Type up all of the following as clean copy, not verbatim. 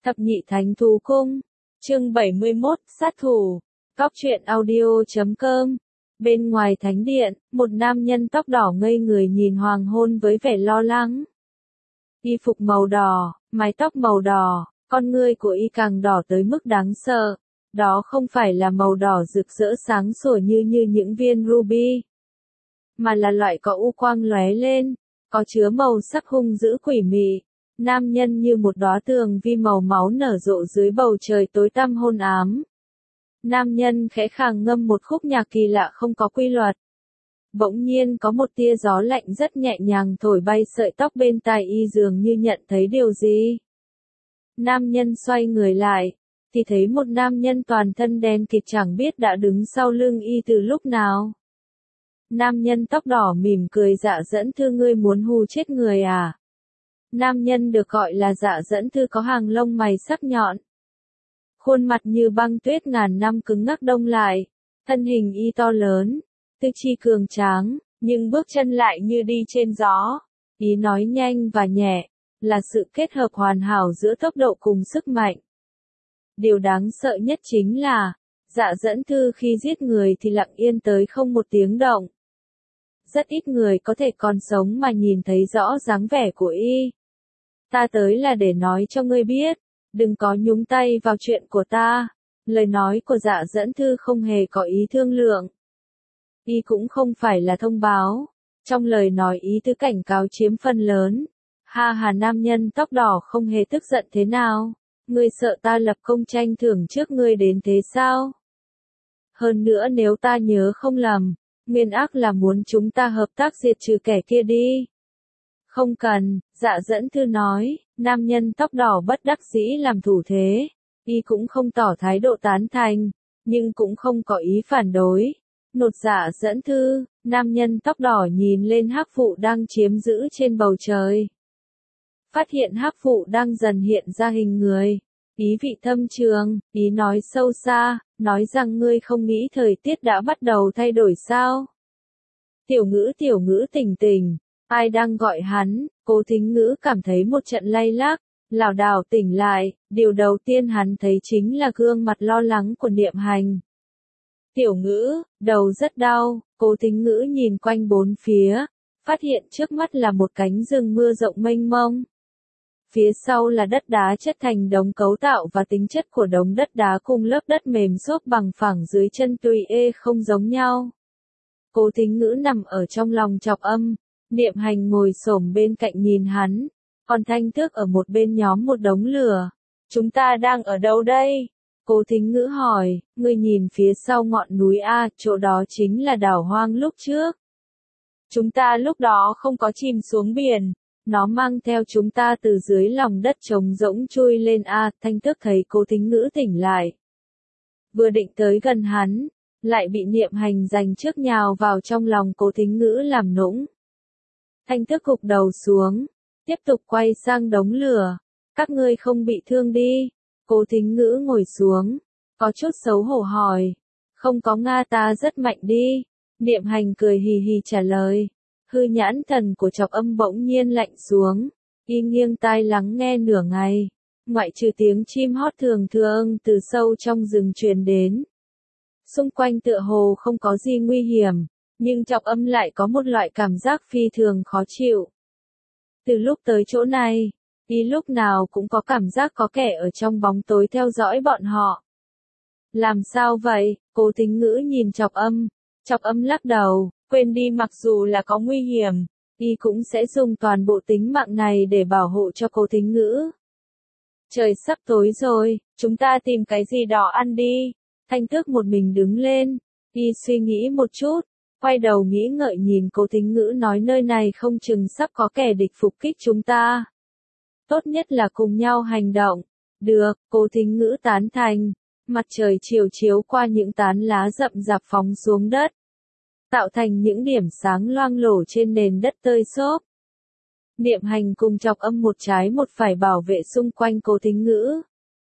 Thập nhị thánh thú cung. Chương 71, sát thủ. Cóc truyện audio.com. Bên ngoài thánh điện, một nam nhân tóc đỏ ngây người nhìn hoàng hôn với vẻ lo lắng. Y phục màu đỏ, mái tóc màu đỏ, con ngươi của y càng đỏ tới mức đáng sợ. Đó không phải là màu đỏ rực rỡ sáng sủa như những viên ruby, mà là loại có u quang lóe lên, có chứa màu sắc hung dữ quỷ mị. Nam nhân như một đóa tường vi màu máu nở rộ dưới bầu trời tối tăm hôn ám. Nam nhân khẽ khàng ngâm một khúc nhạc kỳ lạ không có quy luật. Bỗng nhiên có một tia gió lạnh rất nhẹ nhàng thổi bay sợi tóc bên tai y, dường như nhận thấy điều gì. Nam nhân xoay người lại, thì thấy một nam nhân toàn thân đen kịt chẳng biết đã đứng sau lưng y từ lúc nào. Nam nhân tóc đỏ mỉm cười, Dạ Dẫn Thư, ngươi muốn hù chết người à? Nam nhân được gọi là Dạ Dẫn Thư có hàng lông mày sắc nhọn. Khuôn mặt như băng tuyết ngàn năm cứng ngắc đông lại, thân hình y to lớn, tư chi cường tráng, nhưng bước chân lại như đi trên gió. Ý nói nhanh và nhẹ, là sự kết hợp hoàn hảo giữa tốc độ cùng sức mạnh. Điều đáng sợ nhất chính là, Dạ Dẫn Thư khi giết người thì lặng yên tới không một tiếng động. Rất ít người có thể còn sống mà nhìn thấy rõ dáng vẻ của y. Ta tới là để nói cho ngươi biết, đừng có nhúng tay vào chuyện của ta. Lời nói của Dạ Dẫn Thư không hề có ý thương lượng. Y cũng không phải là thông báo. Trong lời nói ý tứ cảnh cáo chiếm phần lớn. Ha hà, nam nhân tóc đỏ không hề tức giận thế nào. Ngươi sợ ta lập công tranh thưởng trước ngươi đến thế sao? Hơn nữa nếu ta nhớ không lầm, Nguyên Ác là muốn chúng ta hợp tác diệt trừ kẻ kia đi. Không cần, Dạ Dẫn Thư nói. Nam nhân tóc đỏ bất đắc dĩ làm thủ thế. Y cũng không tỏ thái độ tán thành, nhưng cũng không có ý phản đối. Nột Dạ Dẫn Thư, nam nhân tóc đỏ nhìn lên hắc vụ đang chiếm giữ trên bầu trời. Phát hiện hắc vụ đang dần hiện ra hình người. Ý vị thâm trường, ý nói sâu xa, nói rằng ngươi không nghĩ thời tiết đã bắt đầu thay đổi sao? Tiểu ngữ tỉnh tỉnh, ai đang gọi hắn? Cố Thính Ngữ cảm thấy một trận lay lắc, lảo đảo tỉnh lại, điều đầu tiên hắn thấy chính là gương mặt lo lắng của Niệm Hành. Tiểu Ngữ, đầu rất đau. Cố Thính Ngữ nhìn quanh bốn phía, phát hiện trước mắt là một cánh rừng mưa rộng mênh mông. Phía sau là đất đá chất thành đống, cấu tạo và tính chất của đống đất đá cùng lớp đất mềm xốp bằng phẳng dưới chân tùy ê không giống nhau. Cố Thính Ngữ nằm ở trong lòng Trọc Âm, Niệm Hành ngồi xổm bên cạnh nhìn hắn, còn Thanh Tước ở một bên nhóm một đống lửa. Chúng ta đang ở đâu đây? Cố Thính Ngữ hỏi. Ngươi nhìn phía sau ngọn núi A, chỗ đó chính là đảo hoang lúc trước. Chúng ta lúc đó không có chìm xuống biển. Nó mang theo chúng ta từ dưới lòng đất trống rỗng chui lên A. Thanh Tước thấy Cố Thính Ngữ tỉnh lại, vừa định tới gần hắn, lại bị Niệm Hành giành trước nhào vào trong lòng Cố Thính Ngữ làm nũng. Thanh Tước gục đầu xuống, tiếp tục quay sang đống lửa. Các ngươi không bị thương đi? Cố Thính Ngữ ngồi xuống, có chút xấu hổ hỏi. Không có, Nga, ta rất mạnh đi. Niệm Hành cười hì hì trả lời. Hư nhãn thần của Trọc Âm bỗng nhiên lạnh xuống. Y nghiêng tai lắng nghe nửa ngày. Ngoại trừ tiếng chim hót thường thường từ sâu trong rừng truyền đến. Xung quanh tựa hồ không có gì nguy hiểm, nhưng Trọc Âm lại có một loại cảm giác phi thường khó chịu. Từ lúc tới chỗ này, y lúc nào cũng có cảm giác có kẻ ở trong bóng tối theo dõi bọn họ. Làm sao vậy? Cố Thính Ngữ nhìn Trọc Âm. Trọc Âm lắc đầu, quên đi, mặc dù là có nguy hiểm, y cũng sẽ dùng toàn bộ tính mạng này để bảo hộ cho Cố Thính Ngữ. Trời sắp tối rồi, chúng ta tìm cái gì đó ăn đi. Thanh Tước một mình đứng lên, y suy nghĩ một chút, quay đầu nghĩ ngợi nhìn Cố Thính Ngữ nói, nơi này không chừng sắp có kẻ địch phục kích chúng ta. Tốt nhất là cùng nhau hành động. Được, Cố Thính Ngữ tán thành. Mặt trời chiều chiếu qua những tán lá rậm rạp phóng xuống đất, tạo thành những điểm sáng loang lổ trên nền đất tơi xốp. Niệm Hành cùng Trọc Âm một trái một phải bảo vệ xung quanh Cố Thính Ngữ.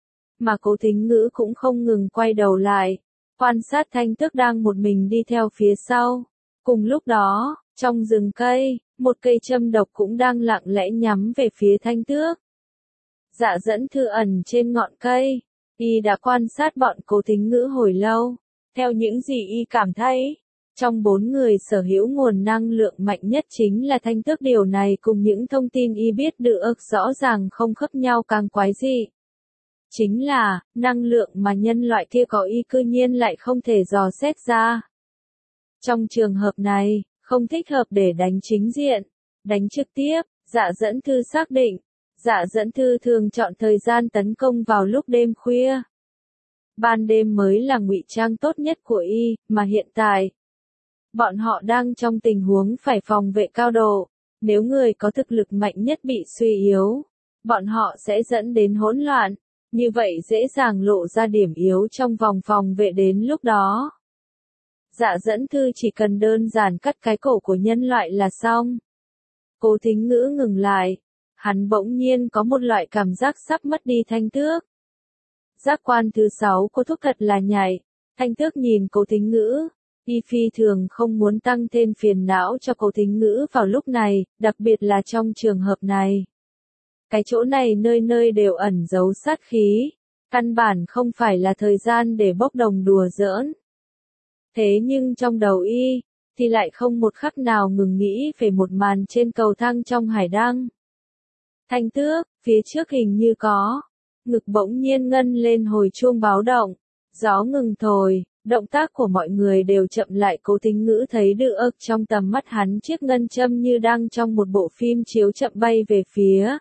Mà Cố Thính Ngữ cũng không ngừng quay đầu lại, quan sát Thanh Tước đang một mình đi theo phía sau. Cùng lúc đó, trong rừng cây, một cây châm độc cũng đang lặng lẽ nhắm về phía Thanh Tước. Dạ Dẫn Thư ẩn trên ngọn cây. Y đã quan sát bọn Cố Thính Ngữ hồi lâu. Theo những gì y cảm thấy, trong 4 người sở hữu nguồn năng lượng mạnh nhất chính là Thanh Tước. Điều này cùng những thông tin y biết được rõ ràng không khớp nhau càng quái dị. Chính là, năng lượng mà nhân loại kia có y cư nhiên lại không thể dò xét ra. Trong trường hợp này, không thích hợp để đánh chính diện, đánh trực tiếp. Dạ Dẫn Thư xác định, Dạ Dẫn Thư thường chọn thời gian tấn công vào lúc đêm khuya. Ban đêm mới là ngụy trang tốt nhất của y, mà hiện tại, bọn họ đang trong tình huống phải phòng vệ cao độ. Nếu người có thực lực mạnh nhất bị suy yếu, bọn họ sẽ dẫn đến hỗn loạn, như vậy dễ dàng lộ ra điểm yếu trong vòng phòng vệ đến lúc đó. Dạ Dẫn Thư chỉ cần đơn giản cắt cái cổ của nhân loại là xong. Cố Thính Ngữ ngừng lại, hắn bỗng nhiên có một loại cảm giác sắp mất đi Thanh Tước. Giác quan thứ 6 cô thúc thật là nhạy. Thanh Tước nhìn Cố Thính Ngữ, y phi thường không muốn tăng thêm phiền não cho Cố Thính Ngữ vào lúc này, đặc biệt là trong trường hợp này. Cái chỗ này nơi nơi đều ẩn giấu sát khí, căn bản không phải là thời gian để bốc đồng đùa giỡn. Thế nhưng trong đầu y, thì lại không một khắc nào ngừng nghĩ về một màn trên cầu thang trong hải đăng. Thanh Tước, phía trước hình như có. Ngực bỗng nhiên ngân lên hồi chuông báo động. Gió ngừng thổi, động tác của mọi người đều chậm lại. Cố Thính Ngữ thấy được trong tầm mắt hắn chiếc ngân châm như đang trong một bộ phim chiếu chậm bay về phía.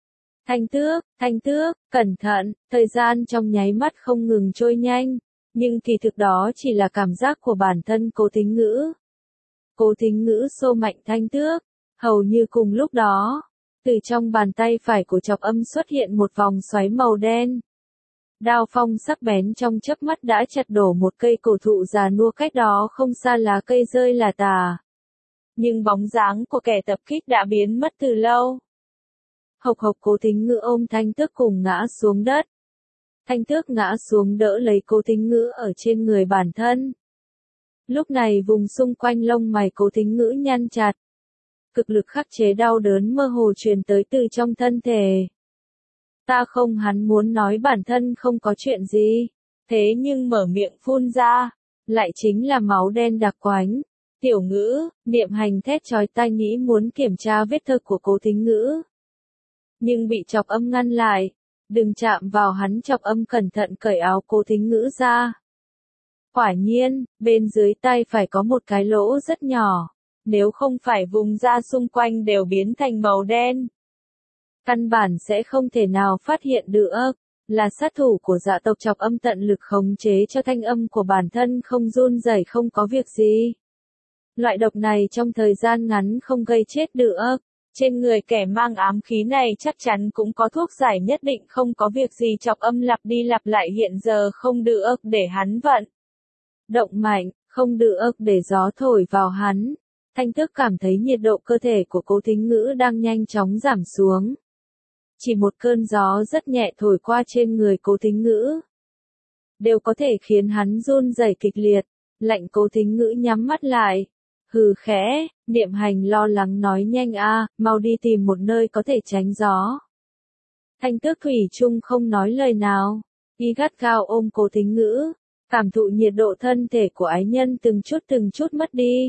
Thanh Tước, cẩn thận, thời gian trong nháy mắt không ngừng trôi nhanh, nhưng kỳ thực đó chỉ là cảm giác của bản thân Cố Thính Ngữ. Cố Thính Ngữ xô mạnh Thanh Tước, hầu như cùng lúc đó, từ trong bàn tay phải của Trọc Âm xuất hiện một vòng xoáy màu đen. Đao phong sắc bén trong chớp mắt đã chặt đổ một cây cổ thụ già nua cách đó không xa, lá cây rơi lả tả. Nhưng bóng dáng của kẻ tập kích đã biến mất từ lâu. Hộc hộc, Cố Thính Ngữ ôm Thanh Tước cùng ngã xuống đất. Thanh Tước ngã xuống đỡ lấy Cố Thính Ngữ ở trên người bản thân. Lúc này vùng xung quanh lông mày Cố Thính Ngữ nhăn chặt. Cực lực khắc chế đau đớn mơ hồ truyền tới từ trong thân thể. Ta không, hắn muốn nói bản thân không có chuyện gì. Thế nhưng mở miệng phun ra, lại chính là máu đen đặc quánh. Tiểu Ngữ, Niệm Hành thét chói tai nghĩ muốn kiểm tra vết thương của Cố Thính Ngữ. Nhưng bị Trọc Âm ngăn lại. Đừng chạm vào hắn. Trọc Âm cẩn thận cởi áo Cố Thính Ngữ ra. Quả nhiên, bên dưới tay phải có một cái lỗ rất nhỏ. Nếu không phải vùng da xung quanh đều biến thành màu đen, căn bản sẽ không thể nào phát hiện được. Là sát thủ của dạ tộc. Trọc Âm tận lực khống chế cho thanh âm của bản thân không run rẩy, không có việc gì. Loại độc này trong thời gian ngắn không gây chết được. Trên người kẻ mang ám khí này chắc chắn cũng có thuốc giải nhất định, không có việc gì. Trọc Âm lặp đi lặp lại, hiện giờ không được để hắn vận động mạnh, không được để gió thổi vào hắn. Thanh Tước cảm thấy nhiệt độ cơ thể của Cố Thính Ngữ đang nhanh chóng giảm xuống. Chỉ một cơn gió rất nhẹ thổi qua trên người Cố Thính Ngữ, đều có thể khiến hắn run rẩy kịch liệt. Lạnh. Cố Thính Ngữ nhắm mắt lại. Hừ khẽ, Niệm Hành lo lắng nói, nhanh a, mau đi tìm một nơi có thể tránh gió. Thanh Tước thủy chung không nói lời nào. Y gắt gao ôm Cố Thính Ngữ, cảm thụ nhiệt độ thân thể của ái nhân từng chút mất đi.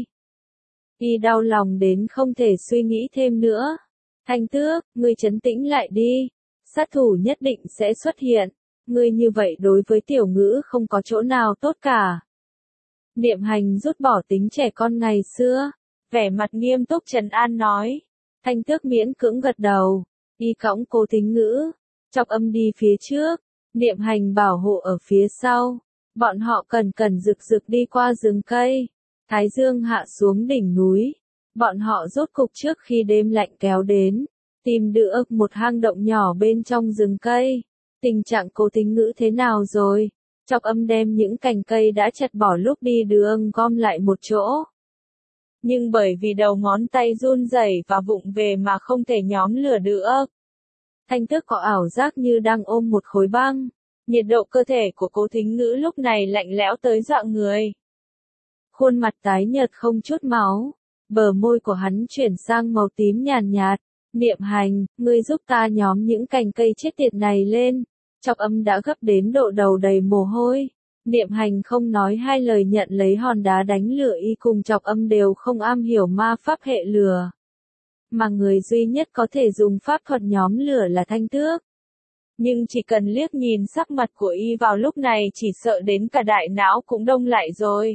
Y đau lòng đến không thể suy nghĩ thêm nữa. Thanh Tước, ngươi trấn tĩnh lại đi. Sát thủ nhất định sẽ xuất hiện. Ngươi như vậy đối với Tiểu Ngữ không có chỗ nào tốt cả. Niệm Hành rút bỏ tính trẻ con ngày xưa. Vẻ mặt nghiêm túc trấn an nói. Thanh Tước miễn cưỡng gật đầu. Y cõng Cố Thính Ngữ. Trọc Âm đi phía trước. Niệm Hành bảo hộ ở phía sau. Bọn họ cẩn rực đi qua rừng cây. Thái dương hạ xuống đỉnh núi. Bọn họ rốt cục trước khi đêm lạnh kéo đến, tìm được một hang động nhỏ bên trong rừng cây. Tình trạng Cố Thính Ngữ thế nào rồi? Trọc Âm đem những cành cây đã chặt bỏ lúc đi đường gom lại một chỗ. Nhưng bởi vì đầu ngón tay run rẩy và vụng về mà không thể nhóm lửa được. Thanh Tước có ảo giác như đang ôm một khối băng. Nhiệt độ cơ thể của Cố Thính Ngữ lúc này lạnh lẽo tới dọa người. Khuôn mặt tái nhợt không chút máu, bờ môi của hắn chuyển sang màu tím nhàn nhạt, Niệm Hành, ngươi giúp ta nhóm những cành cây chết tiệt này lên. Chọc Âm đã gấp đến độ đầu đầy mồ hôi. Niệm Hành không nói hai lời nhận lấy hòn đá đánh lửa y cùng Chọc Âm đều không am hiểu ma pháp hệ lửa. Mà người duy nhất có thể dùng pháp thuật nhóm lửa là Thanh Tước. Nhưng chỉ cần liếc nhìn sắc mặt của y vào lúc này chỉ sợ đến cả đại não cũng đông lại rồi.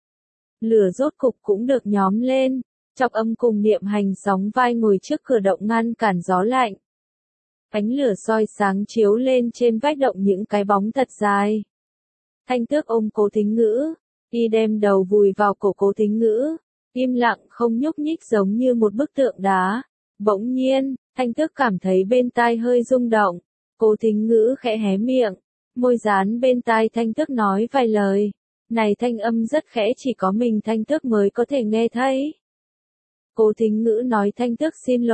Lửa rốt cục cũng được nhóm lên. Chọc Âm cùng Niệm Hành sóng vai ngồi trước cửa động ngăn cản gió lạnh. Ánh lửa soi sáng chiếu lên trên vách động những cái bóng thật dài. Thanh Tước ôm Cố Thính Ngữ, y đem đầu vùi vào cổ Cố Thính Ngữ, im lặng không nhúc nhích giống như một bức tượng đá. Bỗng nhiên, Thanh Tước cảm thấy bên tai hơi rung động. Cố Thính Ngữ khẽ hé miệng, môi dán bên tai Thanh Tước nói vài lời. Này thanh âm rất khẽ chỉ có mình Thanh Tước mới có thể nghe thấy. Cố Thính Ngữ nói Thanh Tước xin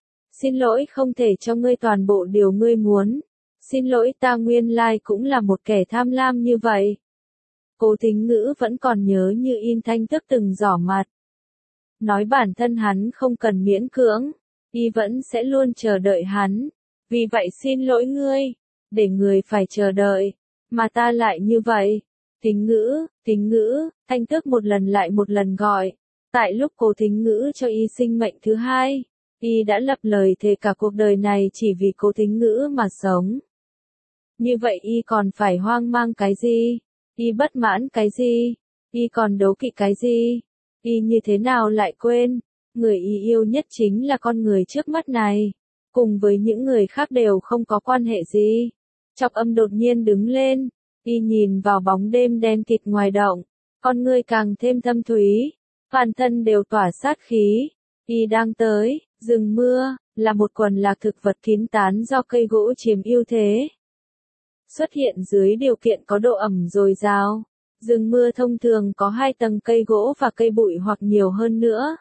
lỗi không thể cho ngươi toàn bộ điều ngươi muốn. Xin lỗi ta nguyên lai cũng là một kẻ tham lam như vậy. Cố Thính Ngữ vẫn còn nhớ như in Thanh Tước từng giỏ mặt. Nói bản thân hắn không cần miễn cưỡng, y vẫn sẽ luôn chờ đợi hắn. Vì vậy xin lỗi ngươi, để người phải chờ đợi, mà ta lại như vậy. Thính Ngữ, Thanh Tước một lần lại một lần gọi. Tại lúc Cố Thính Ngữ cho y sinh mệnh thứ hai, y đã lập lời thề cả cuộc đời này chỉ vì Cố Thính Ngữ mà sống. Như vậy y còn phải hoang mang cái gì? Y bất mãn cái gì? Y còn đố kỵ cái gì? Y như thế nào lại quên? Người y yêu nhất chính là con người trước mắt này. Cùng với những người khác đều không có quan hệ gì. Chọc Âm đột nhiên đứng lên. Y nhìn vào bóng đêm đen kịt ngoài động. Con ngươi càng thêm thâm thúy. Toàn thân đều tỏa sát khí. Y đang tới, rừng mưa, là một quần lạc thực vật kín tán do cây gỗ chiếm ưu thế. Xuất hiện dưới điều kiện có độ ẩm dồi dào. Rừng mưa thông thường có 2 tầng cây gỗ và cây bụi hoặc nhiều hơn nữa.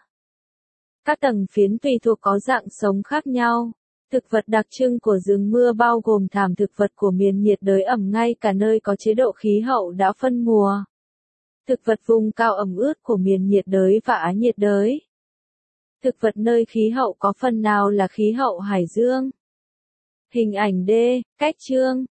Các tầng phiến tùy thuộc có dạng sống khác nhau. Thực vật đặc trưng của rừng mưa bao gồm thảm thực vật của miền nhiệt đới ẩm ngay cả nơi có chế độ khí hậu đã phân mùa. Thực vật vùng cao ẩm ướt của miền nhiệt đới và Á nhiệt đới. Thực vật nơi khí hậu có phần nào là khí hậu hải dương. Hình ảnh D, cách chương.